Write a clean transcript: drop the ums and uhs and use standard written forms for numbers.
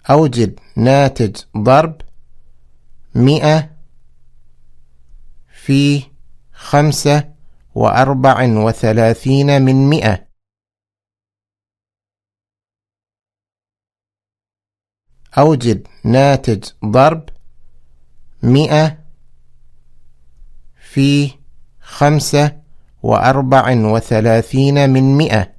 أوجد ناتج ضرب 100 في 35 من 100. أوجد ناتج ضرب 100 في 35 من 100.